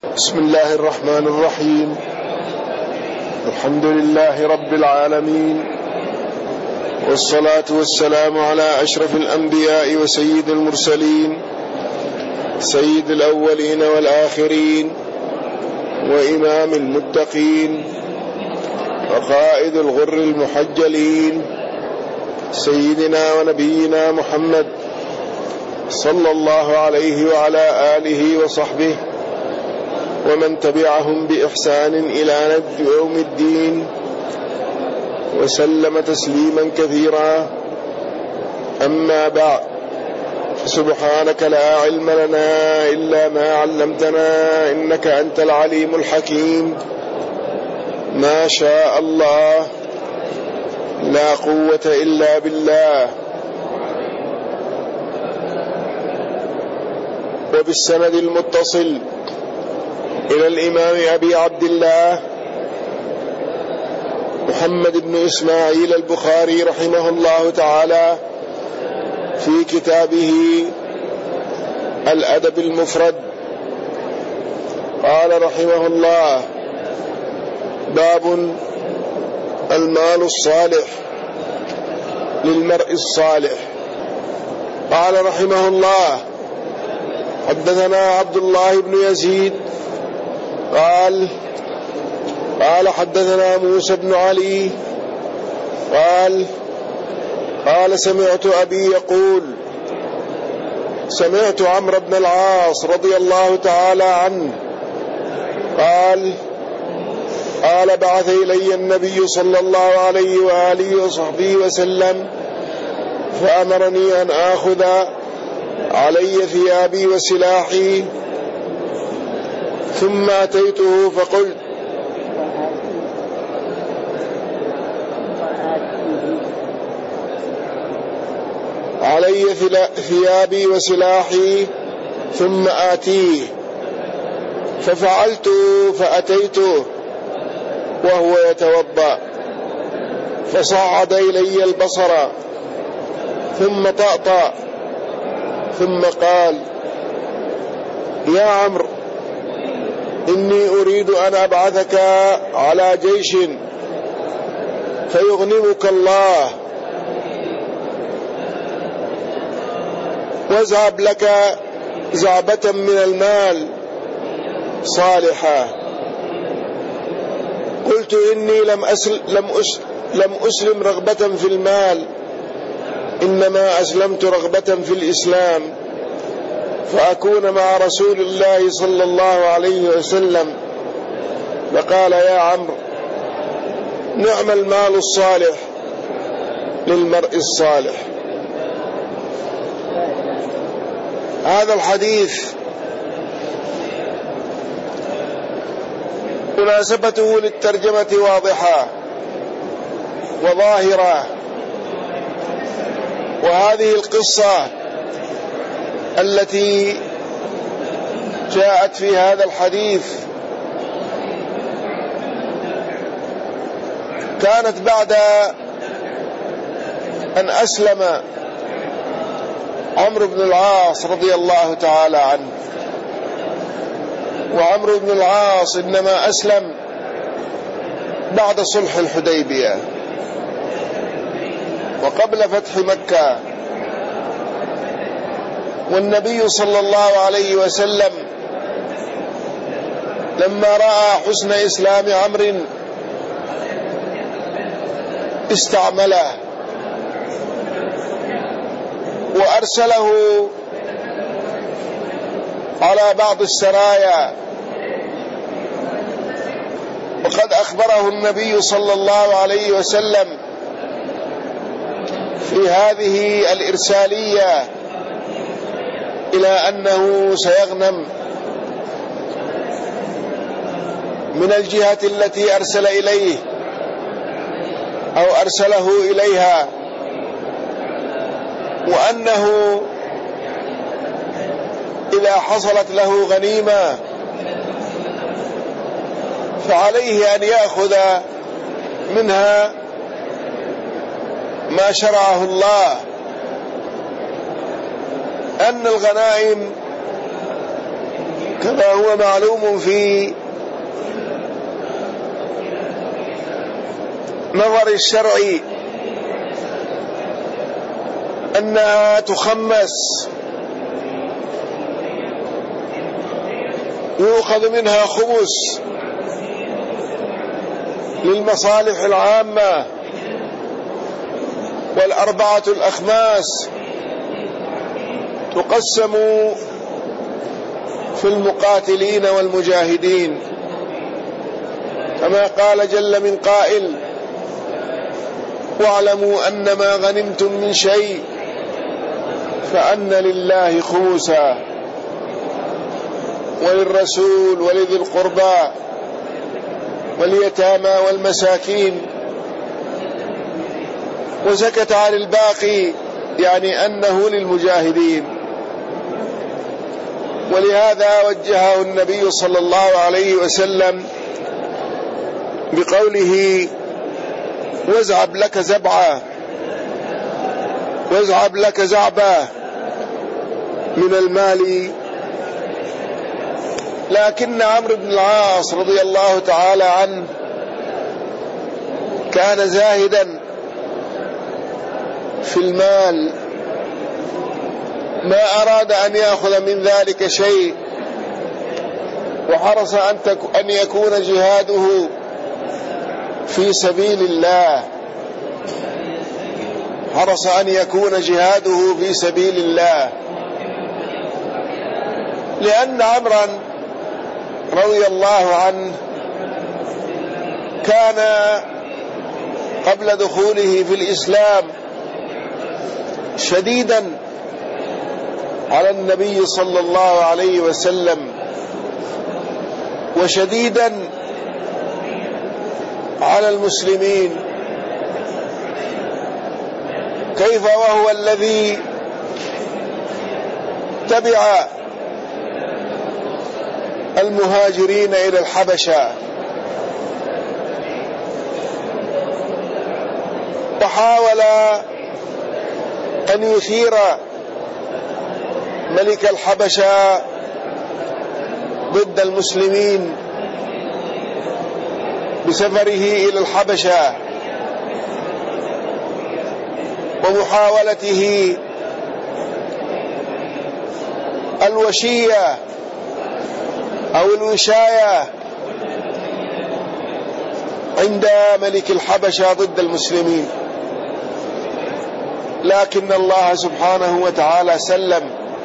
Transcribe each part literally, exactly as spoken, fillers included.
بسم الله الرحمن الرحيم. الحمد لله رب العالمين، والصلاة والسلام على أشرف الأنبياء وسيد المرسلين، سيد الأولين والآخرين، وإمام المتقين، وقائد الغر المحجلين، سيدنا ونبينا محمد صلى الله عليه وعلى آله وصحبه ومن تبعهم بإحسان إلى يوم الدين، وسلم تسليما كثيرا. أما بعد، سبحانك لا علم لنا إلا ما علمتنا إنك أنت العليم الحكيم. ما شاء الله، لا قوة إلا بالله. وبالسند المتصل إلى الإمام أبي عبد الله محمد بن إسماعيل البخاري رحمه الله تعالى في كتابه الأدب المفرد، قال رحمه الله: باب المال الصالح للمرء الصالح. قال رحمه الله: حدثنا عبد الله بن يزيد قال قال حدثنا موسى بن علي قال قال سمعت أبي يقول: سمعت عمرو بن العاص رضي الله تعالى عنه قال قال بعث إلي النبي صلى الله عليه وآله وصحبه وسلم فأمرني أن آخذ علي ثيابي وسلاحي، ثم أتيته فقلت: علي ثيابي وسلاحي ثم آتيه، ففعلت فأتيته وهو يتوضأ، فصعد إلي البصر ثم طأطأ، ثم قال: يا عمرو، إني أريد أن أبعثك على جيش فيغنمك الله، واذهب لك زعبة من المال صالحة. قلت: إني لم أسل لم أس لم أسلم رغبة في المال، إنما أسلمت رغبة في الإسلام، فأكون مع رسول الله صلى الله عليه وسلم. فقال: يا عمرو، نعم المال الصالح للمرء الصالح. هذا الحديث مناسبته للترجمة واضحة وظاهرة، وهذه القصة التي جاءت في هذا الحديث كانت بعد أن أسلم عمرو بن العاص رضي الله تعالى عنه. وعمرو بن العاص إنما أسلم بعد صلح الحديبية وقبل فتح مكة، والنبي صلى الله عليه وسلم لما رأى حسن إسلام عمرو استعمله وأرسله على بعض السرايا، وقد أخبره النبي صلى الله عليه وسلم في هذه الإرسالية إلى أنه سيغنم من الجهة التي أرسل إليه أو أرسله إليها، وأنه إذا حصلت له غنيمة فعليه أن يأخذ منها ما شرعه الله، أن الغنائم كما هو معلوم في نظر الشرع أنها تخمس يؤخذ منها خمس للمصالح العامة، والأربعة الأخماس تقسم في المقاتلين والمجاهدين، كما قال جل من قائل: واعلموا أن ما غنمتم من شيء فأن لله خمسا وللرسول ولذي القربى واليتامى والمساكين، وسكت عن الباقي، يعني أنه للمجاهدين. ولهذا وجهه النبي صلى الله عليه وسلم بقوله: وازعب لك زبعة وازعب لك زعبة من المال. لكن عمرو بن العاص رضي الله تعالى عنه كان زاهدا في المال، ما أراد أن يأخذ من ذلك شيء، وحرص أن يكون جهاده في سبيل الله حرص أن يكون جهاده في سبيل الله لأن عمرا رضي الله عنه كان قبل دخوله في الإسلام شديدا على النبي صلى الله عليه وسلم، وشديدا على المسلمين. كيف وهو الذي تبع المهاجرين إلى الحبشة وحاول أن يثير ملك الحبشة ضد المسلمين بسفره إلى الحبشة ومحاولته الوشية أو الوشاية عند ملك الحبشة ضد المسلمين، لكن الله سبحانه وتعالى سلم.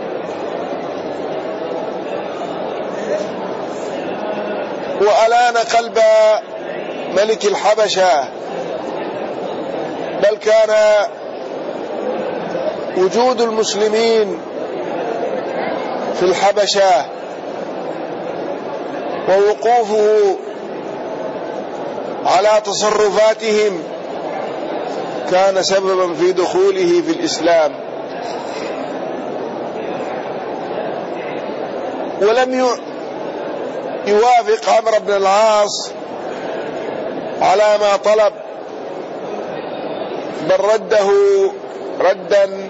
وألان قلب ملك الحبشة، بل كان وجود المسلمين في الحبشة ووقوفه على تصرفاتهم كان سببا في دخوله في الإسلام. ولم يوافق عمرو بن العاص على ما طلب، بل رده ردا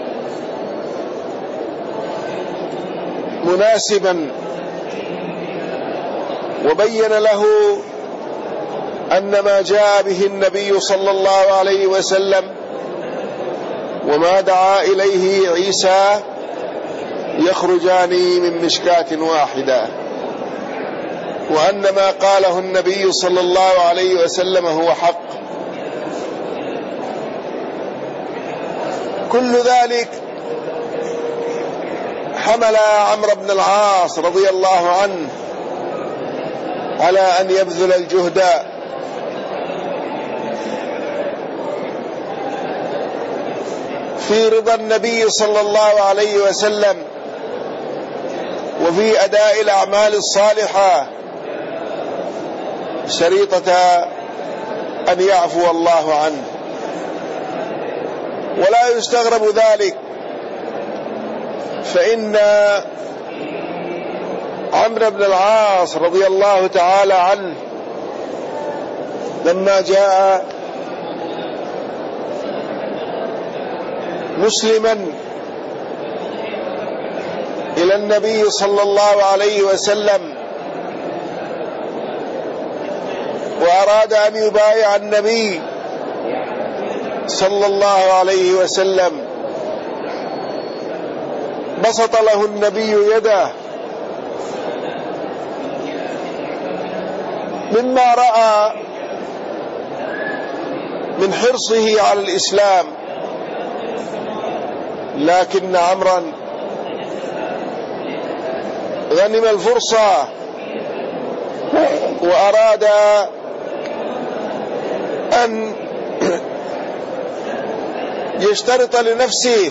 مناسبا، وبين له أن ما جاء به النبي صلى الله عليه وسلم وما دعا إليه عيسى يخرجان من مشكاة واحدة، وأن ما قاله النبي صلى الله عليه وسلم هو حق. كل ذلك حمل عمرو بن العاص رضي الله عنه على أن يبذل الجهد في رضا النبي صلى الله عليه وسلم وفي أداء الأعمال الصالحة شريطة أن يعفو الله عنه. ولا يستغرب ذلك، فإن عمرو بن العاص رضي الله تعالى عنه لما جاء مسلما إلى النبي صلى الله عليه وسلم وأراد أن يبايع النبي صلى الله عليه وسلم، بسط له النبي يده مما رأى من حرصه على الإسلام، لكن عمرا غنم الفرصة وأراد أن يشترط لنفسه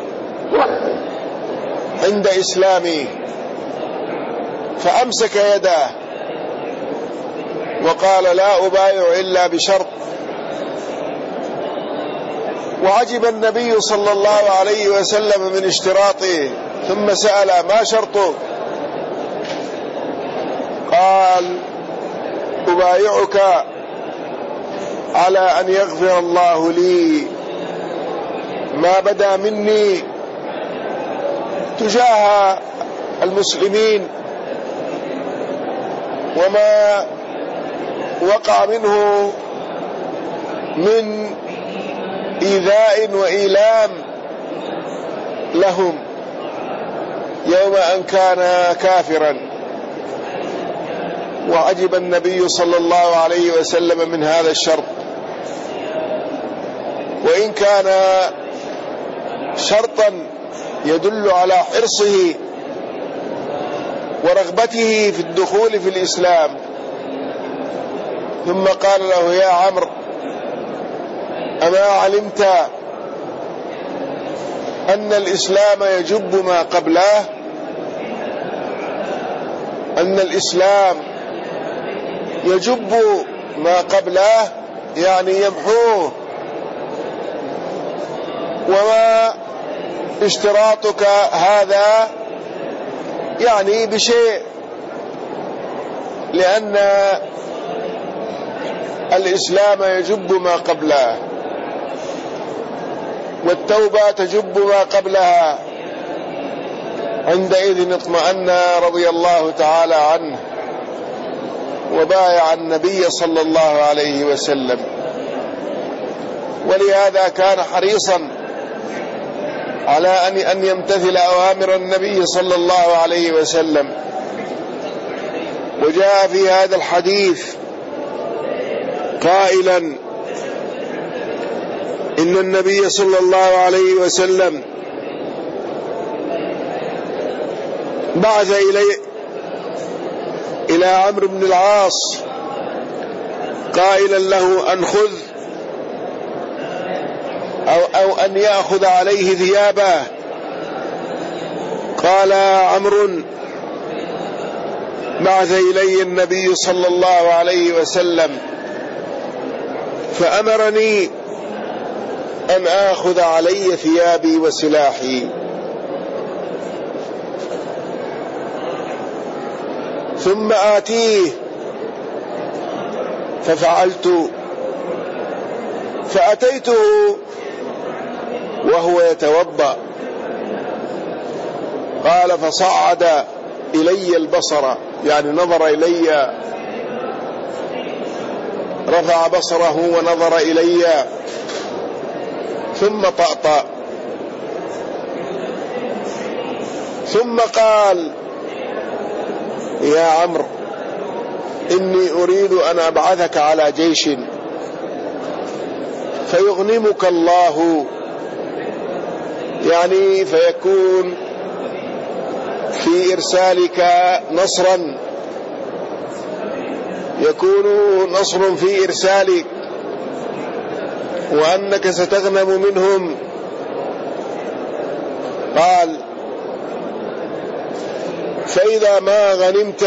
عند إسلامه، فأمسك يده وقال لا أبايع إلا بشرط. وعجب النبي صلى الله عليه وسلم من اشتراطه، ثم سأل ما شرطه؟ قال أبايعك على أن يغفر الله لي ما بدا مني تجاه المسلمين وما وقع منه من إيذاء وإيلام لهم يوم أن كان كافرا. وعجب النبي صلى الله عليه وسلم من هذا الشرط، وإن كان شرطا يدل على حرصه ورغبته في الدخول في الإسلام. ثم قال له يا عمرو أما علمت أن الإسلام يجب ما قبله؟ أن الإسلام يجب ما قبله يعني يمحوه. وما اشتراطك هذا يعني بشيء، لأن الإسلام يجب ما قبله والتوبة تجب ما قبلها. عندئذ اطمأن رضي الله تعالى عنه وبايع النبي صلى الله عليه وسلم. ولهذا كان حريصا على أن يمتثل أوامر النبي صلى الله عليه وسلم. وجاء في هذا الحديث قائلا إن النبي صلى الله عليه وسلم بعث إلي إلى عمرو بن العاص قائلا له أن خذ أو, أو أن يأخذ عليه ثيابه. قال عمرو بعث إلي النبي صلى الله عليه وسلم فأمرني أن آخذ علي ثيابي وسلاحي. ثم آتيه ففعلت، فأتيته وهو يتوضأ. قال فصعد إلي البصر، يعني نظر إلي، رفع بصره ونظر إلي ثم طأطأ. ثم قال يا عمرو إني أريد أن أبعثك على جيش فيغنمك الله، يعني فيكون في إرسالك نصرا، يكون نصر في إرسالك وأنك ستغنم منهم. قال فإذا ما غنمت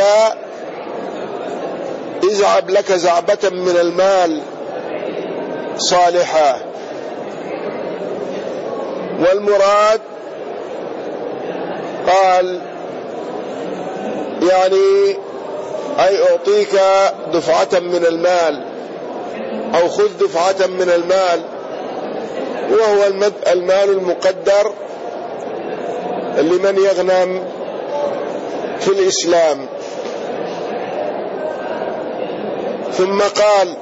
ازعب لك زعبة من المال صالحة. والمراد قال يعني أي أعطيك دفعة من المال أو خذ دفعة من المال، وهو المال المقدر لمن يغنم في الإسلام. ثم قال: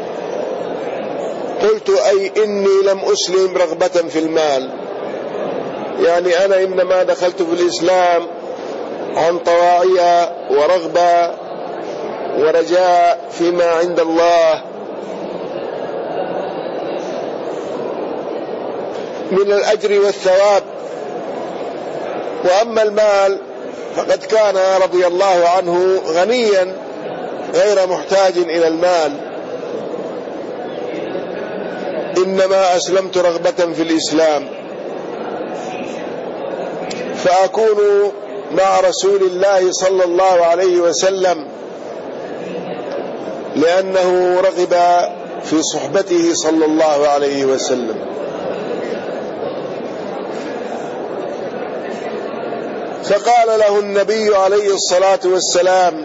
قلت: أي إني لم أسلم رغبة في المال، يعني أنا إنما دخلت في الإسلام عن طواعية ورغبة ورجاء فيما عند الله من الأجر والثواب. وأما المال فقد كان رضي الله عنه غنيا غير محتاج إلى المال، إنما أسلمت رغبة في الإسلام فأكون مع رسول الله صلى الله عليه وسلم، لأنه رغب في صحبته صلى الله عليه وسلم. فقال له النبي عليه الصلاة والسلام: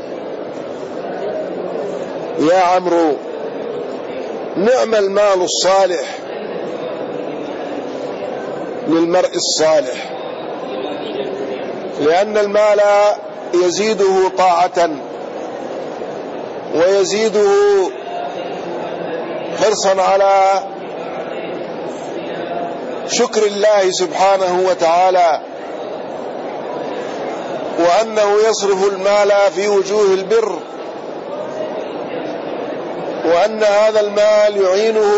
يا عمرو، نعم المال الصالح للمرء الصالح، لأن المال يزيده طاعة ويزيده حرصا على شكر الله سبحانه وتعالى، وأنه يصرف المال في وجوه البر، وأن هذا المال يعينه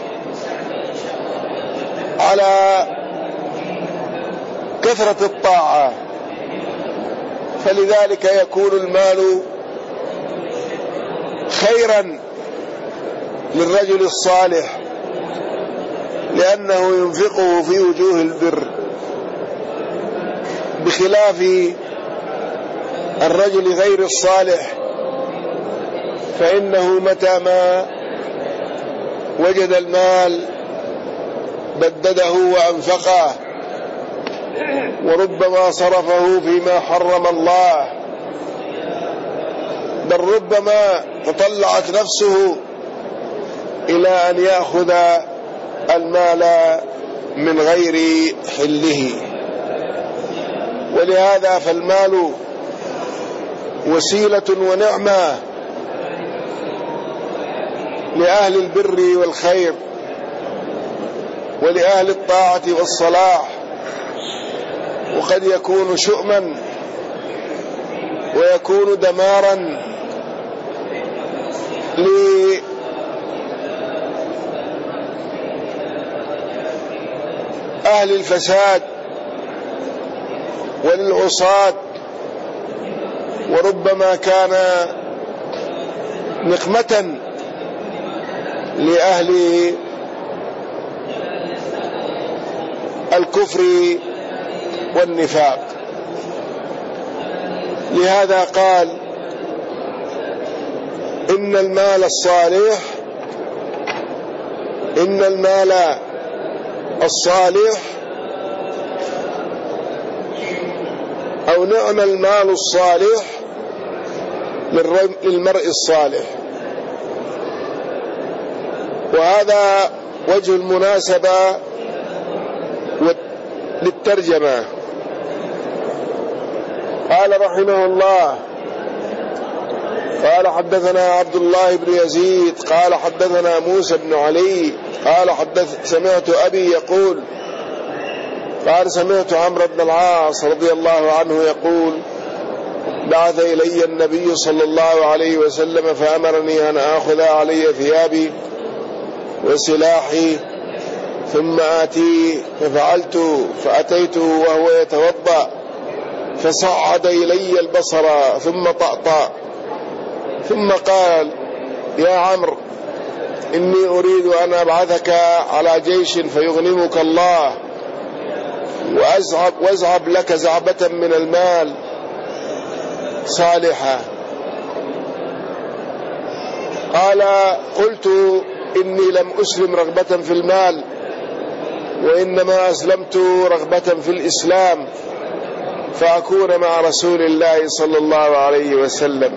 على كثرة الطاعة، فلذلك يكون المال خيرا للرجل الصالح، لأنه ينفقه في وجوه البر، بخلاف الرجل غير الصالح، فإنه متى ما وجد المال بدده وأنفقه، وربما صرفه فيما حرم الله، بل ربما تطلعت نفسه إلى أن يأخذ المال من غير حله. ولهذا فالمال وسيلة ونعمة لأهل البر والخير ولأهل الطاعة والصلاح، وقد يكون شؤما ويكون دمارا لأهل الفساد وللعصاة، وربما كان نقمة لأهل الكفر والنفاق. لهذا قال: إن المال الصالح إن المال الصالح أو نعم المال الصالح للمرء الصالح. وهذا وجه المناسبة للترجمة. قال رحمه الله: قال حدثنا عبد الله بن يزيد قال حدثنا موسى بن علي قال حدث سمعت أبي يقول قال سمعت عمرو بن العاص رضي الله عنه يقول: بعث إلي النبي صلى الله عليه وسلم فأمرني أن آخذ علي ثيابي وسلاحي ثم آتيه، ففعلت فأتيته وهو يتوضأ فصعد إلي البصر ثم طأطأ، ثم قال: يا عمرو، إني أريد أن أبعثك على جيش فيغنمك الله وأزعب, وأزعب لك زعبة من المال صالحة. قال: قلت: إني لم أسلم رغبة في المال، وإنما أسلمت رغبة في الإسلام فأكون مع رسول الله صلى الله عليه وسلم.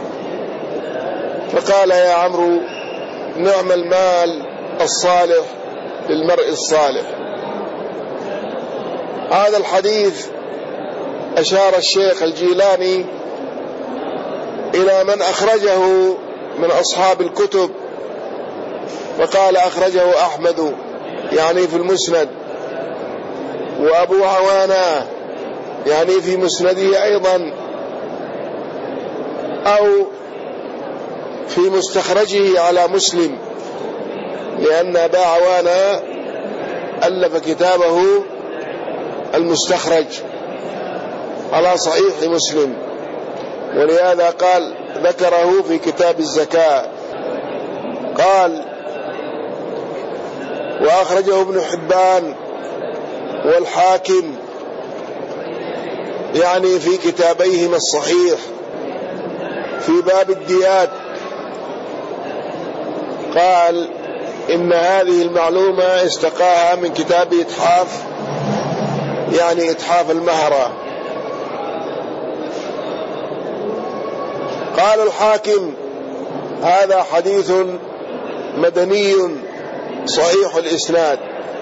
فقال: يا عمرو، نعم المال الصالح للمرء الصالح. هذا الحديث أشار الشيخ الجيلاني إلى من أخرجه من أصحاب الكتب، وقال أخرجه أحمد يعني في المسند، وأبو عوانة يعني في مسنده أيضا، أو في مستخرجه على مسلم، لأن أبا عوانة ألف كتابه المستخرج على صحيح مسلم، ولهذا قال ذكره في كتاب الزكاة. قال وأخرجه ابن حبان والحاكم يعني في كتابيهما الصحيح في باب الديات. قال إن هذه المعلومة استقاها من كتاب إتحاف يعني إتحاف المهرة. قال الحاكم هذا حديث مدني صحيح الإسناد.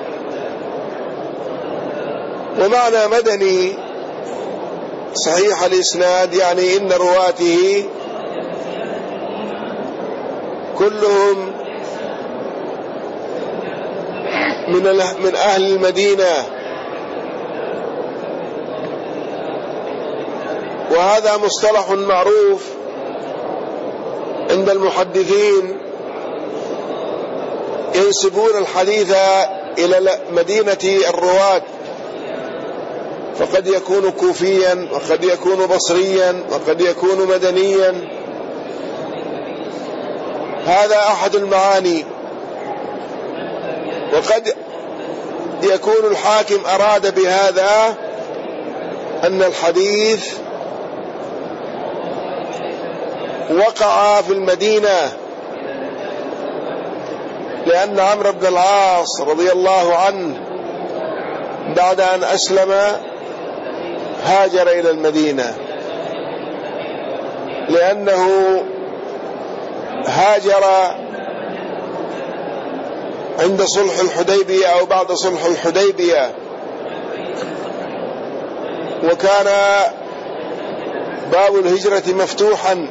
ومعنى مدني صحيح الإسناد يعني إن رواته كلهم من من أهل المدينة، وهذا مصطلح معروف عند المحدثين ينسبون الحديث إلى مدينة الرواة، فقد يكون كوفيا وقد يكون بصريا وقد يكون مدنيا. هذا أحد المعاني. وقد يكون الحاكم أراد بهذا أن الحديث وقع في المدينة، لأن عمرو بن العاص رضي الله عنه بعد أن أسلم هاجر إلى المدينة، لأنه هاجر عند صلح الحديبية أو بعد صلح الحديبية، وكان باب الهجرة مفتوحا،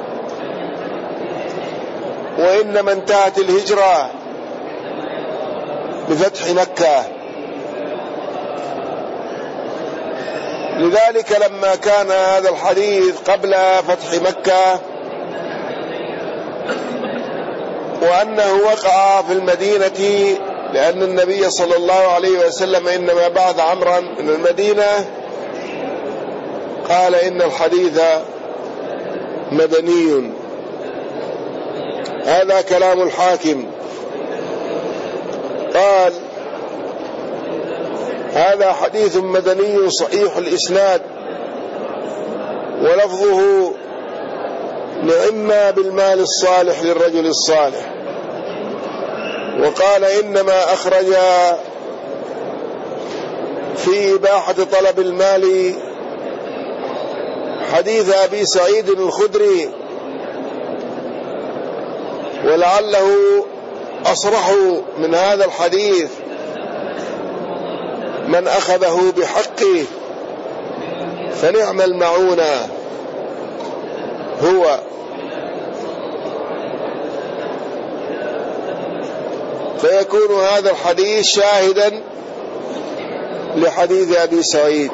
وإنما انتهت الهجرة بفتح مكة. لذلك لما كان هذا الحديث قبل فتح مكة وأنه وقع في المدينة، لأن النبي صلى الله عليه وسلم إنما بعث عمرا من المدينة، قال إن الحديث مدني. هذا كلام الحاكم. قال هذا حديث مدني صحيح الإسناد، ولفظه نعم بالمال الصالح للرجل الصالح. وقال إنما أخرج في إباحة طلب المال حديث أبي سعيد الخدري، ولعله أصرح من هذا الحديث من أخذه بحقه فنعم المعونة هو. فيكون هذا الحديث شاهدا لحديث أبي سعيد.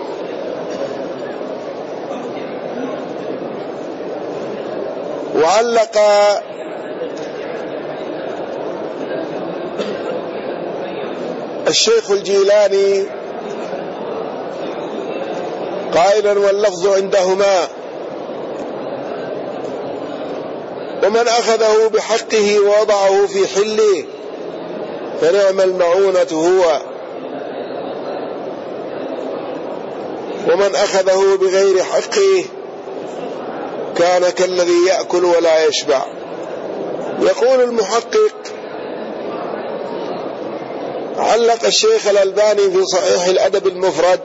وعلق الشيخ الجيلاني قائلا واللفظ عندهما ومن أخذه بحقه ووضعه في حله فنعم المعونة هو، ومن أخذه بغير حقه كان كالذي يأكل ولا يشبع. يقول المحقق علق الشيخ الألباني في صحيح الأدب المفرد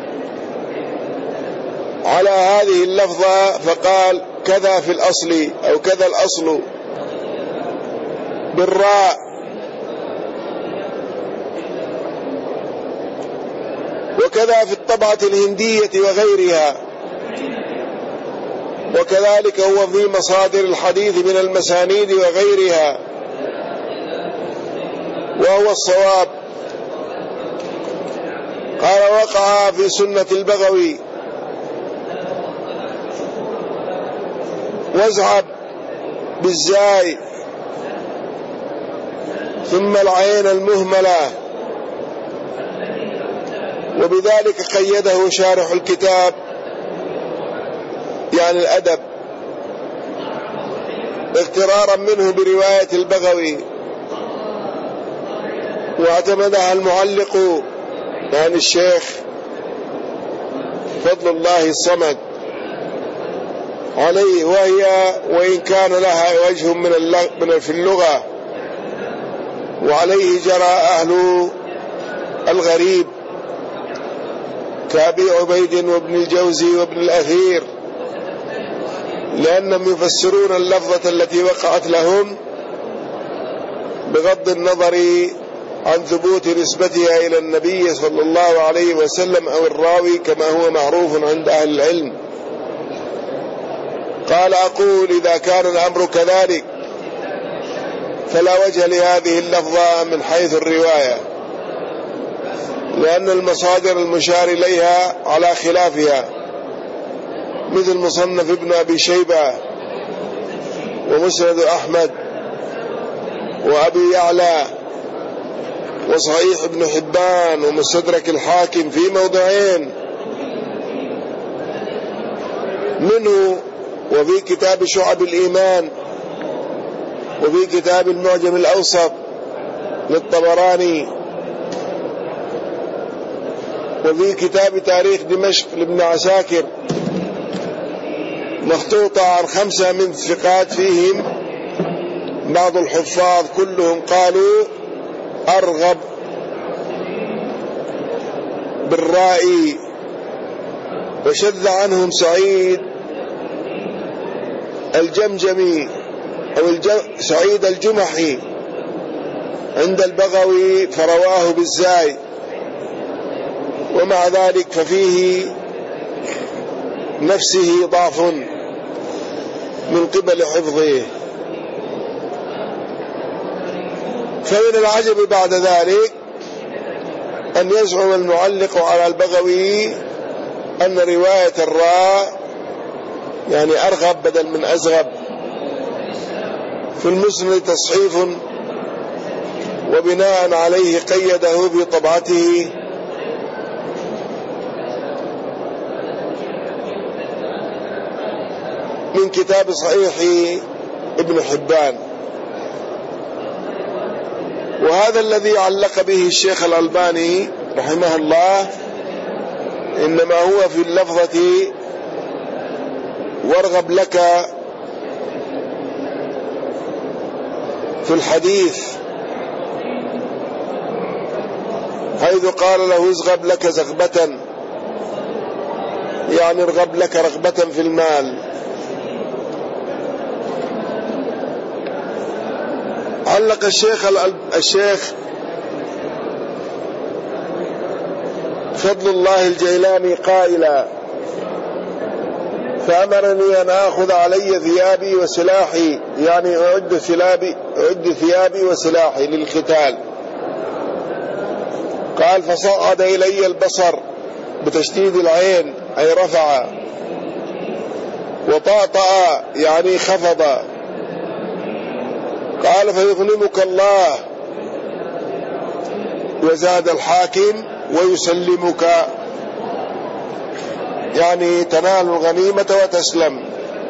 على هذه اللفظة فقال كذا في الأصل أو كذا الأصل بالراء. وكذا في الطبعة الهندية وغيرها، وكذلك هو في مصادر الحديث من المسانيد وغيرها، وهو الصواب. قال: وقع في سنة البغوي وازعب بالزاي ثم العين المهملة، وبذلك قيده شارح الكتاب يعني الأدب اغترارا منه برواية البغوي، واعتمدها المعلق يعني الشيخ فضل الله الصمد عليه، وهي وإن كان لها وجه من في اللغة، وعليه جرى أهل الغريب كأبي عبيد وابن الجوزي وابن الأثير، لأنهم يفسرون اللفظة التي وقعت لهم بغض النظر عن ثبوت نسبتها إلى النبي صلى الله عليه وسلم أو الراوي، كما هو معروف عند أهل العلم. قال: أقول إذا كان الأمر كذلك فلا وجه لهذه اللفظة من حيث الرواية، لأن المصادر المشار إليها على خلافها، مثل مصنف ابن أبي شيبة ومسند أحمد وأبي يعلى وصحيح ابن حبان ومستدرك الحاكم في موضعين منه، وفي كتاب شعب الإيمان، وفي كتاب المعجم الأوسط للطبراني، وفي كتاب تاريخ دمشق لابن عساكر، مخطوطة عن خمسة من الثقات فيهم بعض الحفاظ كلهم قالوا أرغب بالرائي، وشذ عنهم سعيد الجمجمي أو الجم... سعيد الجمحي عند البغوي فرواه بالزاي، ومع ذلك ففيه نفسه ضعف من قبل حفظه. فمن العجب بعد ذلك أن يزعم المعلق على البغوي أن رواية الراء يعني أرغب بدل من أزغب في المسند تصحيف، وبناء عليه قيده في طبعته من كتاب صحيح ابن حبان. وهذا الذي علق به الشيخ الألباني رحمه الله إنما هو في اللفظة وارغب لك في الحديث، حيث قال له ازغب لك زغبة، يعني ارغب لك رغبة في المال. علق الشيخ الشيخ فضل الله الجيلاني قائلا: فأمرني أن آخذ علي ثيابي وسلاحي، يعني أعد ثيابي, أعد ثيابي وسلاحي للقتال. قال: فصعد إلي البصر بتشديد العين أي رفع، وطأطأ يعني خفض. قال: فيظلمك الله، وزاد الحاكم ويسلمك، يعني تنال الغنيمة وتسلم.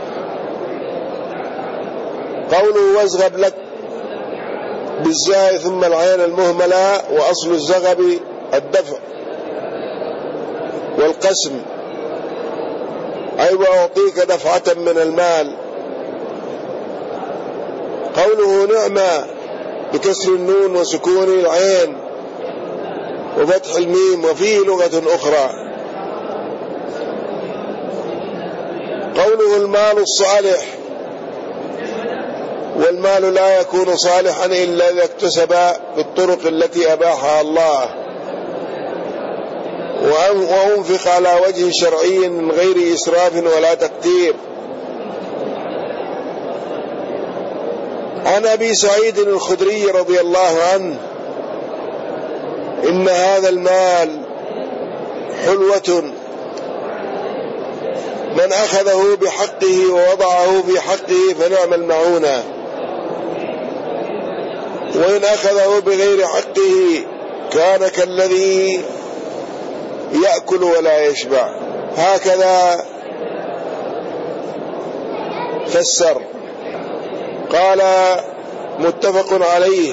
قوله وازغب لك بالزاي ثم العين المهملة، وأصل الزغب الدفع والقسم، أي وأعطيك دفعة من المال. قوله نعمة بكسر النون وسكون العين وفتح الميم، وفيه لغة أخرى. قوله المال الصالح، والمال لا يكون صالحا إلا إذا اكتسب بالطرق التي أباحها الله، وأنفق على وجه شرعي من غير إسراف ولا تقتير. عن أبي سعيد الخدري رضي الله عنه: إن هذا المال حلوة، من أخذه بحقه ووضعه في حقه فنعم المعونة، وإن أخذه بغير حقه كان كالذي يأكل ولا يشبع. هكذا فسر. قال: متفق عليه.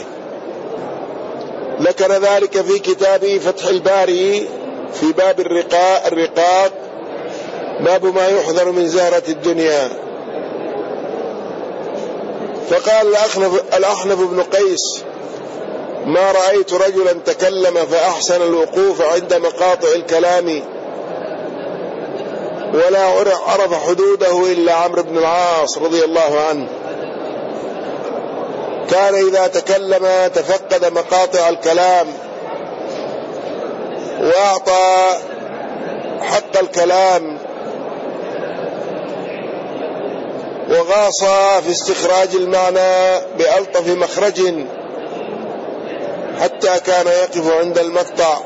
ذكر ذلك في كتابه فتح الباري في باب الرقاق, الرقاق باب ما يحذر من زهرة الدنيا. فقال الأحنف بن قيس: ما رأيت رجلا تكلم فأحسن الوقوف عند مقاطع الكلام ولا عرف حدوده إلا عمرو بن العاص رضي الله عنه. كان إذا تكلم تفقد مقاطع الكلام وأعطى حق الكلام، وغاص في استخراج المعنى بألطف مخرج، حتى كان يقف عند المقطع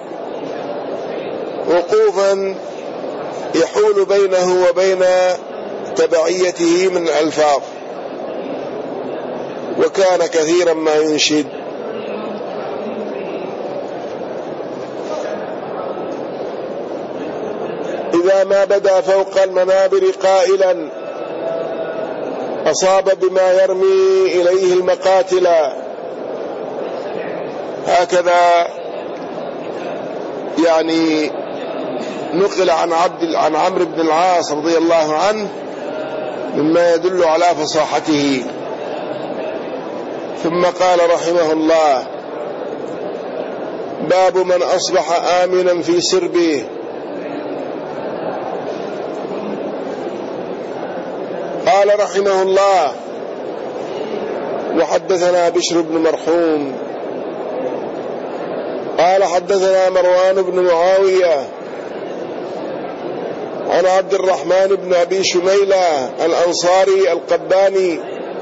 وقوفا يحول بينه وبين تبعيته من الألفاظ، وكان كثيرا ما ينشد. إذا ما بدا فوق المنابر قائلا أصاب بما يرمي إليه المقاتل. هكذا يعني نقل عن عبد عن عمرو بن العاص رضي الله عنه مما يدل على فصاحته. ثم قال رحمه الله: باب من أصبح آمنا في سربه. قال رحمه الله: وحدثنا بشر بن مرحوم قال حدثنا مروان بن معاوية عن عبد الرحمن بن أبي شميلة الأنصاري القباني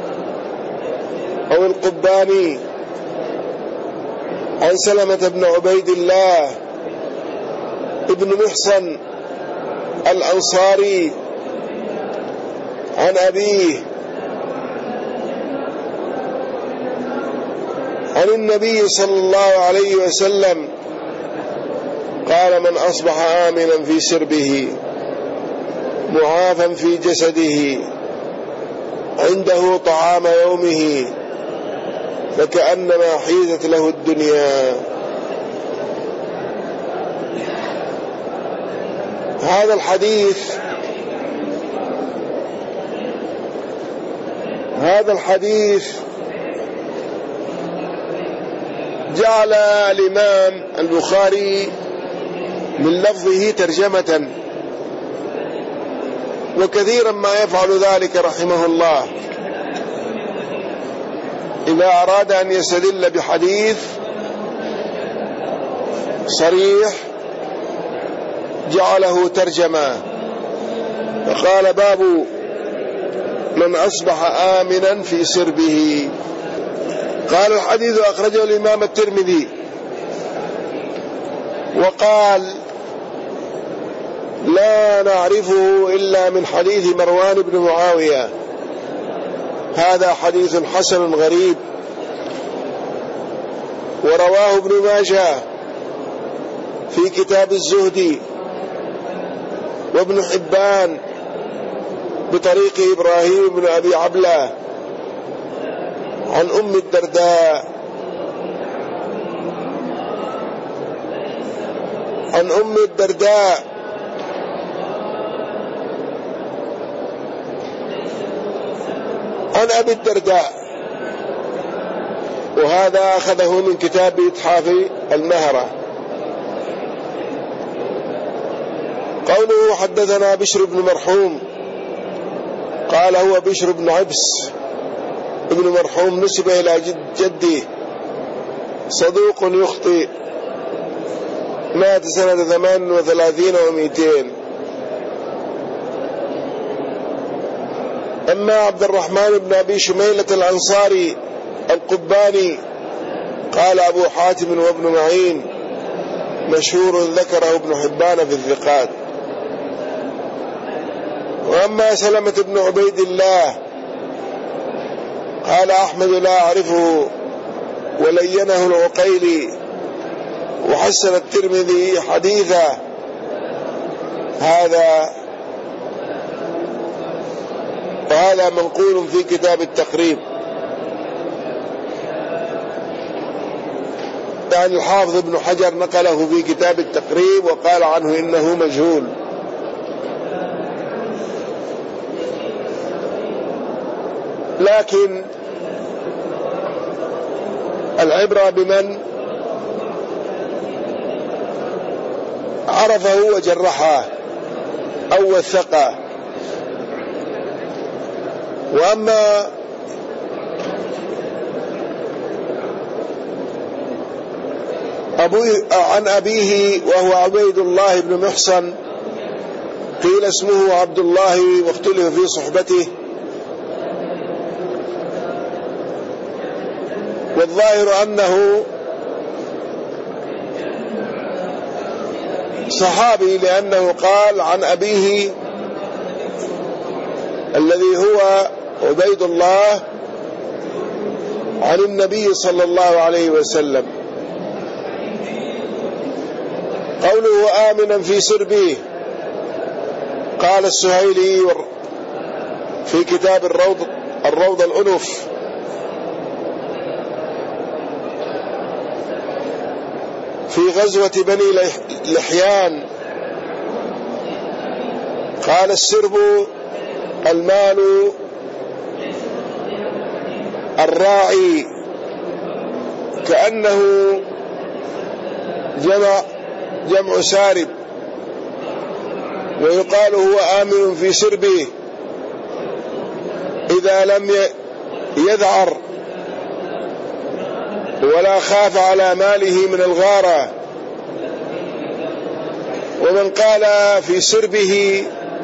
أو القباني عن سلمة بن عبيد الله ابن محصن الأنصاري عن أبيه عن النبي صلى الله عليه وسلم قال: من أصبح آمنا في سربه معافا في جسده عنده طعام يومه فكأنما حيزت له الدنيا. هذا الحديث هذا الحديث جعل الإمام البخاري من لفظه ترجمة، وكثيرا ما يفعل ذلك رحمه الله. إذا أراد أن يستدل بحديث صريح جعله ترجمة، فقال: باب من أصبح آمنا في سربه. قال: الحديث أخرجه الإمام الترمذي، وقال: لا نعرفه إلا من حديث مروان بن معاوية، هذا حديث حسن غريب. ورواه ابن ماجه في كتاب الزهد، وابن حبان بطريق إبراهيم بن أبي عبلة عن أم الدرداء عن أم الدرداء عن أبي الدرداء، وهذا أخذه من كتاب إتحاف المهرة. قوله حدثنا بشر بن مرحوم، قال: هو بشر بن عبس ابن مرحوم، نسب إلى جد جده، صدوق يخطئ، مات سنة ثمان وثلاثين ومئتين. أما عبد الرحمن بن أبي شميلة الأنصاري القباني قال أبو حاتم وابن معين مشهور ذكره ابن حبان في الثقات. وأما سلمة بن عبيد الله قال أحمد لا أعرفه ولينه العقيلي وحسن الترمذي حديثا هذا، وهذا منقول في كتاب التقريب. يعني الحافظ ابن حجر نقله في كتاب التقريب وقال عنه إنه مجهول. لكن العبرة بمن عرفه وجرحه أو وثقه. وأما أبوه عن أبيه وهو عبيد الله بن محصن قيل اسمه عبد الله واختلف في صحبته، والظاهر أنه صحابي لأنه قال عن أبيه الذي هو عبيد الله عن النبي صلى الله عليه وسلم. قوله آمنا في سربه قال السهيلي في كتاب الروض الروض الأنف في غزوة بني لحيان قال السرب المال الراعي، كأنه جمع جمع سارب، ويقال هو آمن في سربه إذا لم يذعر ولا خاف على ماله من الغارة. ومن قال في سربه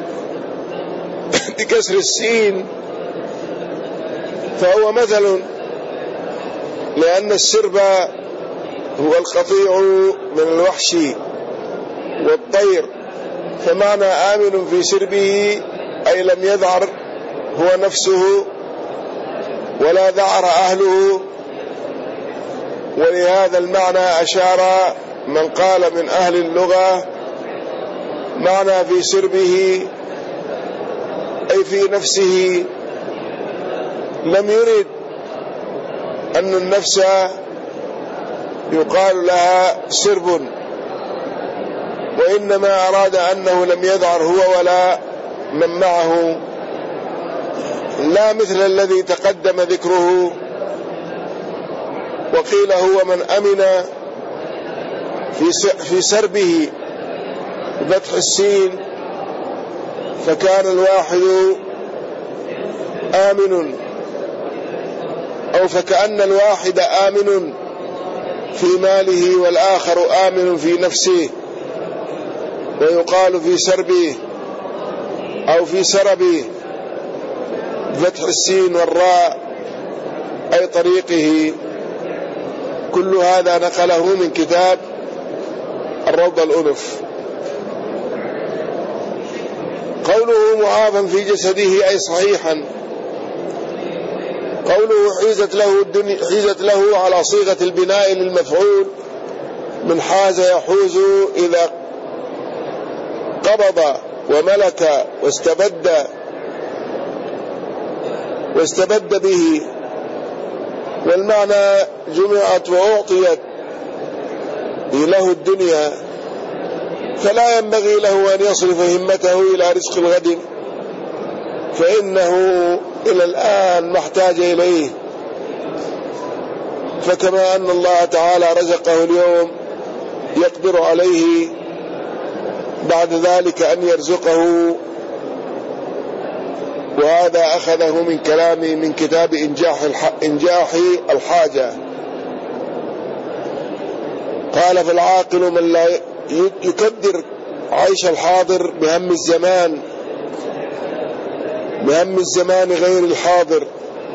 بكسر السين فهو مثل، لأن السرب هو القطيع من الوحش والطير، فمعنى آمن في سربه أي لم يذعر هو نفسه ولا ذعر أهله. ولهذا المعنى أشار من قال من أهل اللغة معنى في سربه أي في نفسه، لم يرد أن النفس يقال لها سرب، وإنما أراد أنه لم يذعر هو ولا من معه، لا مثل الذي تقدم ذكره. وقيل هو من أمن في سربه بفتح السين، فكان الواحد آمن، أو فكأن الواحد آمن في ماله والآخر آمن في نفسه. ويقال في سربه أو في سربه بفتح السين والراء أي طريقه. كل هذا نقله من كتاب الروض الأنف. قوله معافا في جسده أي صحيحا. قوله حيزت له الدنيا حيزت له على صيغة البناء للمفعول من حاز يحوز إذا قبض وملك واستبد واستبد به، والمعنى جمعت وأعطيت له الدنيا، فلا ينبغي له أن يصرف همته إلى رزق الغد، فإنه إلى الآن ما احتاج إليه. فكما أن الله تعالى رزقه اليوم يقدر عليه بعد ذلك أن يرزقه. وهذا أخذه من كلامي من كتاب إنجاح إنجاح الحاجة. قال فالعاقل من لا يكدر عيش الحاضر بهم الزمان، بهم الزمان غير الحاضر،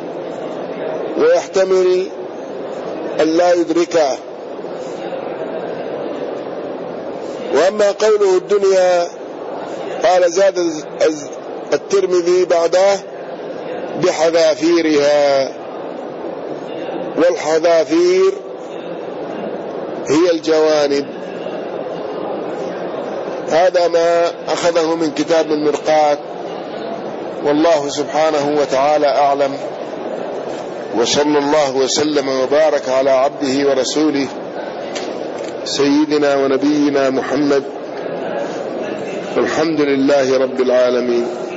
ويحتمل أن لا يدركه. وأما قوله الدنيا قال زاد الترمذي بعده بحذافيرها، والحذافير هي الجوانب. هذا ما أخذه من كتاب المرقاة، والله سبحانه وتعالى أعلم، وصلى الله وسلم وبارك على عبده ورسوله سيدنا ونبينا محمد، والحمد لله رب العالمين.